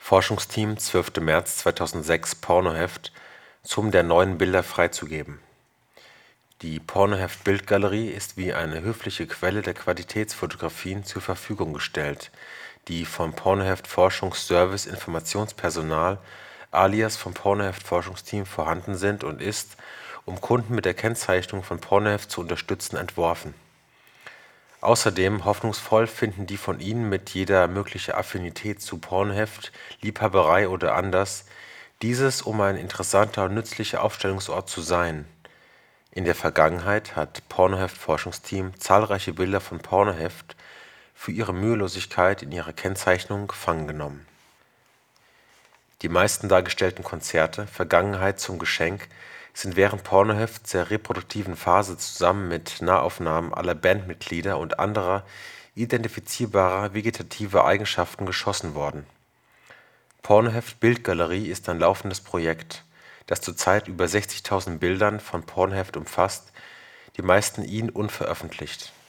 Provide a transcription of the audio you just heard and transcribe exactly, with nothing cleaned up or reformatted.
Forschungsteam zwölfter März zweitausendsechs Pornoheft zum der neuen Bilder freizugeben. Die Pornoheft-Bildgalerie ist wie eine höfliche Quelle der Qualitätsfotografien zur Verfügung gestellt, die vom Pornoheft-Forschungsservice Informationspersonal alias vom Pornoheft-Forschungsteam vorhanden sind und ist, um Kunden mit der Kennzeichnung von Pornoheft zu unterstützen, entworfen. Außerdem hoffnungsvoll finden die von Ihnen mit jeder mögliche Affinität zu Pornoheft, Liebhaberei oder anders, dieses um ein interessanter und nützlicher Aufstellungsort zu sein. In der Vergangenheit hat Pornoheft-Forschungsteam zahlreiche Bilder von Pornoheft für ihre Mühelosigkeit in ihrer Kennzeichnung gefangen genommen. Die meisten dargestellten Konzerte Vergangenheit zum Geschenk sind während Pornohefts der reproduktiven Phase zusammen mit Nahaufnahmen aller Bandmitglieder und anderer identifizierbarer vegetativer Eigenschaften geschossen worden. Pornoheft-Bildgalerie ist ein laufendes Projekt, das zurzeit über sechzigtausend Bildern von Pornoheft umfasst, die meisten ihnen unveröffentlicht